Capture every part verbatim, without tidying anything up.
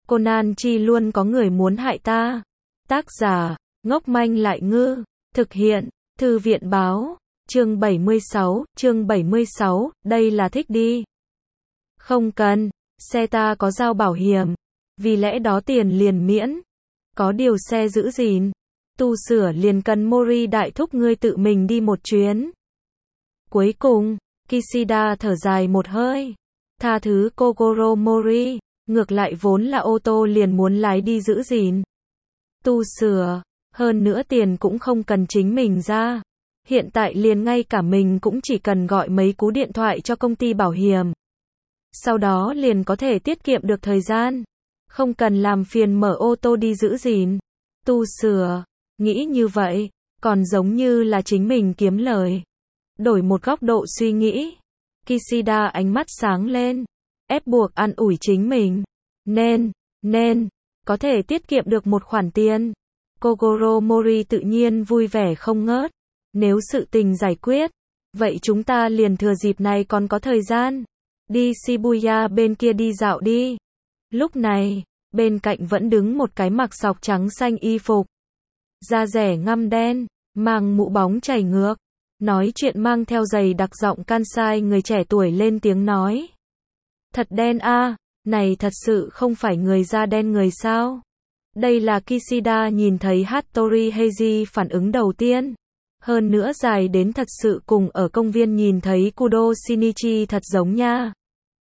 Conan chi luôn có người muốn hại ta. Tác giả, ngốc manh lại ngư. Thực hiện, Thư viện báo. Chương bảy mươi sáu, chương bảy mươi sáu, đây là thích đi. Không cần, xe ta có giao bảo hiểm. Vì lẽ đó tiền liền miễn. Có điều xe giữ gìn, tu sửa liền cần Mori đại thúc ngươi tự mình đi một chuyến. Cuối cùng, Kishida thở dài một hơi. Tha thứ Kogoro Mori, ngược lại vốn là ô tô liền muốn lái đi giữ gìn. Tu sửa, hơn nữa tiền cũng không cần chính mình ra. Hiện tại liền ngay cả mình cũng chỉ cần gọi mấy cú điện thoại cho công ty bảo hiểm. Sau đó liền có thể tiết kiệm được thời gian. Không cần làm phiền mở ô tô đi giữ gìn, tu sửa. Nghĩ như vậy, còn giống như là chính mình kiếm lời. Đổi một góc độ suy nghĩ, Kishida ánh mắt sáng lên, ép buộc an ủi chính mình. Nên, nên, có thể tiết kiệm được một khoản tiền. Kogoro Mori tự nhiên vui vẻ không ngớt. Nếu sự tình giải quyết, vậy chúng ta liền thừa dịp này còn có thời gian. Đi Shibuya bên kia đi dạo đi. Lúc này, bên cạnh vẫn đứng một cái mặc sọc trắng xanh y phục. Da rẻ ngăm đen, mang mũ bóng chảy ngược. Nói chuyện mang theo giày đặc giọng Kansai người trẻ tuổi lên tiếng nói. Thật đen a, à, này thật sự không phải người da đen người sao? Đây là Kishida nhìn thấy Hattori Heiji phản ứng đầu tiên. Hơn nữa dài đến thật sự cùng ở công viên nhìn thấy Kudo Shinichi thật giống nha.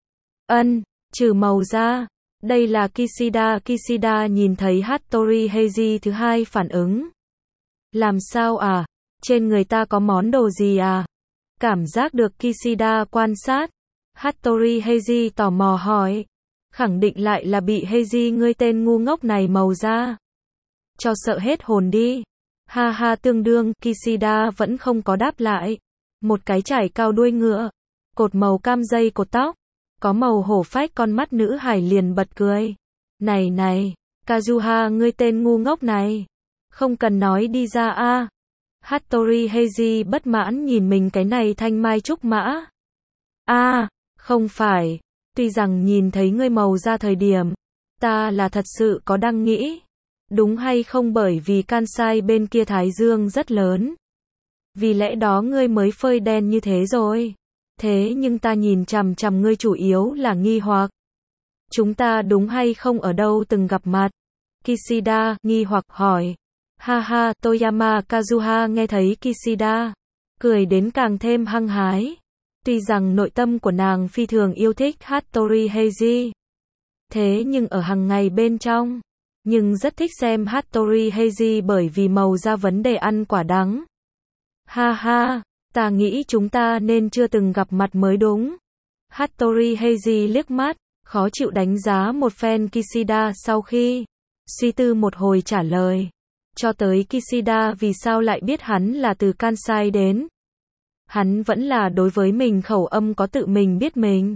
Ân, trừ màu da. Đây là Kishida, Kishida nhìn thấy Hattori Heiji thứ hai phản ứng. Làm sao à? Trên người ta có món đồ gì à? Cảm giác được Kishida quan sát. Hattori Heiji tò mò hỏi. Khẳng định lại là bị Heiji ngươi tên ngu ngốc này màu da. Cho sợ hết hồn đi. Ha ha tương đương, Kishida vẫn không có đáp lại. Một cái chải cao đuôi ngựa. Cột màu cam dây cột tóc. Có màu hổ phách con mắt nữ hải liền bật cười. Này này, Kazuha ngươi tên ngu ngốc này. Không cần nói đi ra a. À. Hattori Heiji bất mãn nhìn mình cái này thanh mai trúc mã. A, à, không phải. Tuy rằng nhìn thấy ngươi màu da thời điểm, ta là thật sự có đang nghĩ. Đúng hay không bởi vì Kansai bên kia thái dương rất lớn. Vì lẽ đó ngươi mới phơi đen như thế rồi. Thế nhưng ta nhìn chằm chằm ngươi chủ yếu là nghi hoặc. Chúng ta đúng hay không ở đâu từng gặp mặt? Kishida nghi hoặc hỏi. Ha ha, Toyama Kazuha nghe thấy Kishida, cười đến càng thêm hăng hái. Tuy rằng nội tâm của nàng phi thường yêu thích Hattori Heiji. Thế nhưng ở hàng ngày bên trong, nhưng rất thích xem Hattori Heiji bởi vì màu da vấn đề ăn quả đắng. Ha ha. Ta nghĩ chúng ta nên chưa từng gặp mặt mới đúng. Hattori Heiji liếc mắt, khó chịu đánh giá một phen Kishida sau khi suy tư một hồi trả lời. Cho tới Kishida vì sao lại biết hắn là từ Kansai đến. Hắn vẫn là đối với mình khẩu âm có tự mình biết mình.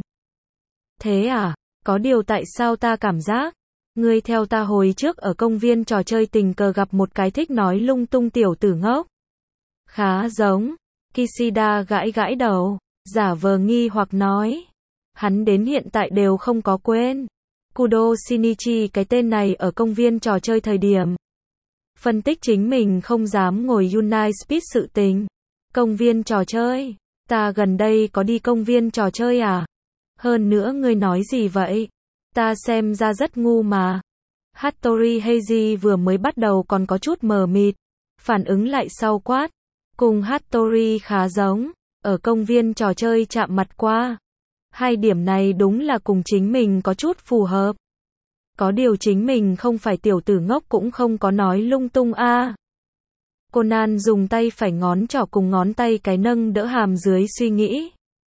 Thế à, có điều tại sao ta cảm giác, ngươi theo ta hồi trước ở công viên trò chơi tình cờ gặp một cái thích nói lung tung tiểu tử ngốc. Khá giống. Kishida gãi gãi đầu, giả vờ nghi hoặc nói. Hắn đến hiện tại đều không có quên. Kudo Shinichi cái tên này ở công viên trò chơi thời điểm. Phân tích chính mình không dám ngồi United Speed sự tình. Công viên trò chơi? Ta gần đây có đi công viên trò chơi à? Hơn nữa ngươi nói gì vậy? Ta xem ra rất ngu mà. Hattori Heiji vừa mới bắt đầu còn có chút mờ mịt. Phản ứng lại sau quát. Cùng Hattori khá giống, ở công viên trò chơi chạm mặt qua. Hai điểm này đúng là cùng chính mình có chút phù hợp. Có điều chính mình không phải tiểu tử ngốc cũng không có nói lung tung a. À. Conan dùng tay phải ngón trỏ cùng ngón tay cái nâng đỡ hàm dưới suy nghĩ.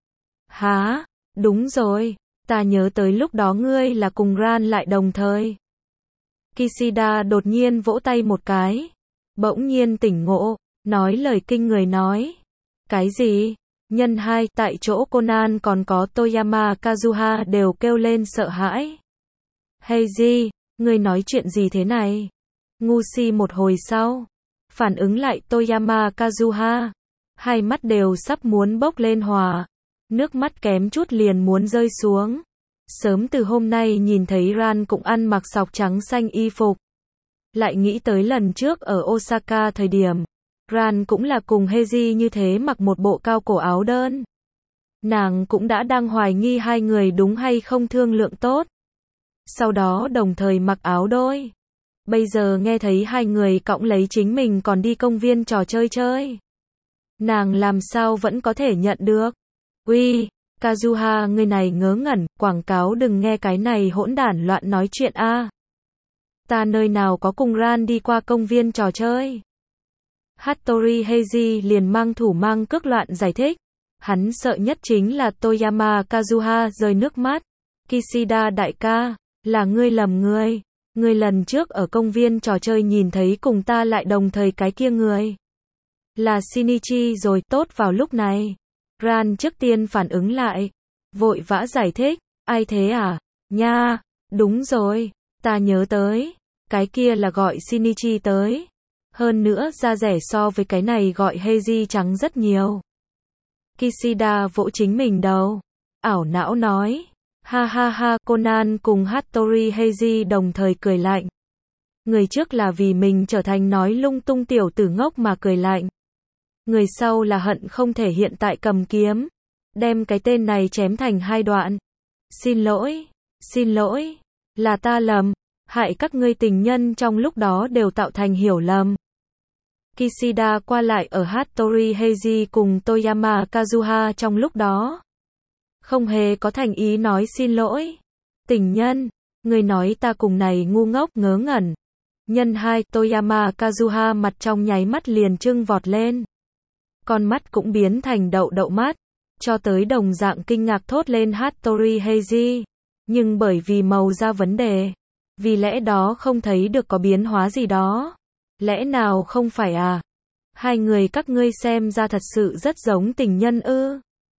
Hả? Đúng rồi, ta nhớ tới lúc đó ngươi là cùng Ran lại đồng thời. Kishida đột nhiên vỗ tay một cái. Bỗng nhiên tỉnh ngộ. Nói lời kinh người nói. Cái gì? Nhân hai, tại chỗ Conan còn có Toyama Kazuha đều kêu lên sợ hãi. Heiji, ngươi nói chuyện gì thế này? Ngu si một hồi sau. Phản ứng lại Toyama Kazuha. Hai mắt đều sắp muốn bốc lên hỏa. Nước mắt kém chút liền muốn rơi xuống. Sớm từ hôm nay nhìn thấy Ran cũng ăn mặc sọc trắng xanh y phục. Lại nghĩ tới lần trước ở Osaka thời điểm, Ran cũng là cùng Heiji như thế mặc một bộ cao cổ áo đơn. Nàng cũng đã đang hoài nghi hai người đúng hay không thương lượng tốt. Sau đó đồng thời mặc áo đôi. Bây giờ nghe thấy hai người cõng lấy chính mình còn đi công viên trò chơi chơi. Nàng làm sao vẫn có thể nhận được. Uy, Kazuha người này ngớ ngẩn, quảng cáo đừng nghe cái này hỗn đản loạn nói chuyện a. Ta nơi nào có cùng Ran đi qua công viên trò chơi. Hattori Heiji liền mang thủ mang cước loạn giải thích. Hắn sợ nhất chính là Toyama Kazuha rơi nước mắt. Kishida đại ca, là ngươi lầm người. Ngươi lần trước ở công viên trò chơi nhìn thấy cùng ta lại đồng thời cái kia người. Là Shinichi rồi. Tốt vào lúc này. Ran trước tiên phản ứng lại. Vội vã giải thích. Ai thế à? Nha, đúng rồi. Ta nhớ tới. Cái kia là gọi Shinichi tới. Hơn nữa da rẻ so với cái này gọi Heiji trắng rất nhiều. Kishida vỗ chính mình đầu. Ảo não nói. Ha ha ha, Conan cùng Hattori Heiji đồng thời cười lạnh. Người trước là vì mình trở thành nói lung tung tiểu tử ngốc mà cười lạnh. Người sau là hận không thể hiện tại cầm kiếm. Đem cái tên này chém thành hai đoạn. Xin lỗi, xin lỗi, là ta lầm. Hại các ngươi tình nhân trong lúc đó đều tạo thành hiểu lầm. Kishida qua lại ở Hattori Heiji cùng Toyama Kazuha trong lúc đó. Không hề có thành ý nói xin lỗi. Tình nhân, người nói ta cùng này ngu ngốc ngớ ngẩn. Nhân hai, Toyama Kazuha mặt trong nháy mắt liền trưng vọt lên. Con mắt cũng biến thành đậu đậu mắt. Cho tới đồng dạng kinh ngạc thốt lên Hattori Heiji. Nhưng bởi vì màu da vấn đề. Vì lẽ đó không thấy được có biến hóa gì đó. Lẽ nào không phải à? Hai người các ngươi xem ra thật sự rất giống tình nhân ư?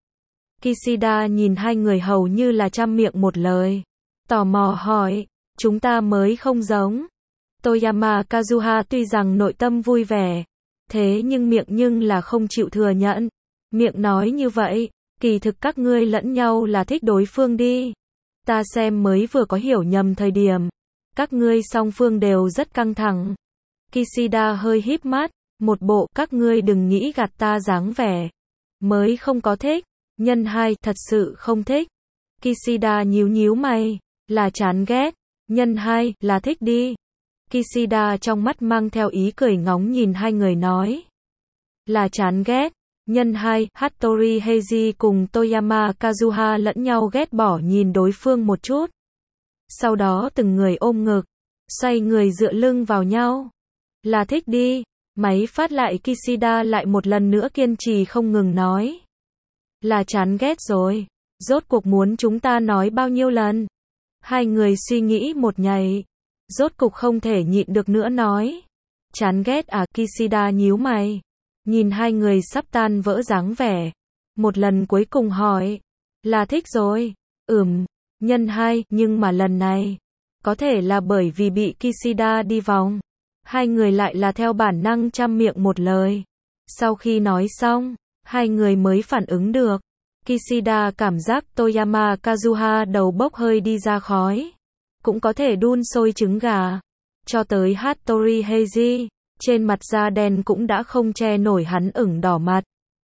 Kishida nhìn hai người hầu như là trăm miệng một lời. Tò mò hỏi, chúng ta mới không giống. Toyama Kazuha tuy rằng nội tâm vui vẻ, thế nhưng miệng nhưng là không chịu thừa nhận. Miệng nói như vậy, kỳ thực các ngươi lẫn nhau là thích đối phương đi. Ta xem mới vừa có hiểu nhầm thời điểm. Các ngươi song phương đều rất căng thẳng. Kishida hơi híp mắt, một bộ các ngươi đừng nghĩ gạt ta dáng vẻ. Mới không có thích. Nhân hai, thật sự không thích. Kishida nhíu nhíu mày, là chán ghét. Nhân hai, là thích đi. Kishida trong mắt mang theo ý cười ngóng nhìn hai người nói. Là chán ghét. Nhân hai, Hattori Heiji cùng Toyama Kazuha lẫn nhau ghét bỏ nhìn đối phương một chút. Sau đó từng người ôm ngực, xoay người dựa lưng vào nhau. Là thích đi. Máy phát lại Kishida lại một lần nữa kiên trì không ngừng nói. Là chán ghét rồi. Rốt cuộc muốn chúng ta nói bao nhiêu lần? Hai người suy nghĩ một nhảy. Rốt cuộc không thể nhịn được nữa nói. Chán ghét à? Kishida nhíu mày. Nhìn hai người sắp tan vỡ dáng vẻ. Một lần cuối cùng hỏi. Là thích rồi. Ừm. Nhân hai, nhưng mà lần này. Có thể là bởi vì bị Kishida đi vòng. Hai người lại là theo bản năng trăm miệng một lời. Sau khi nói xong, hai người mới phản ứng được. Kishida cảm giác Toyama Kazuha đầu bốc hơi đi ra khói. Cũng có thể đun sôi trứng gà. Cho tới Hattori Heiji, trên mặt da đen cũng đã không che nổi hắn ửng đỏ mặt.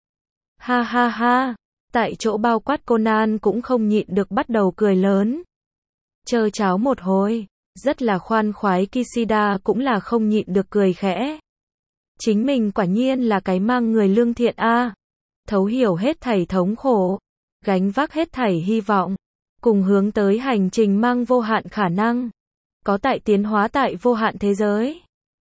Ha ha ha, tại chỗ bao quát Conan cũng không nhịn được bắt đầu cười lớn. Chờ cháo một hồi, rất là khoan khoái Kishida cũng là không nhịn được cười khẽ. Chính mình quả nhiên là cái mang người lương thiện a. Thấu hiểu hết thảy thống khổ, gánh vác hết thảy hy vọng, cùng hướng tới hành trình mang vô hạn khả năng, có tại tiến hóa tại vô hạn thế giới.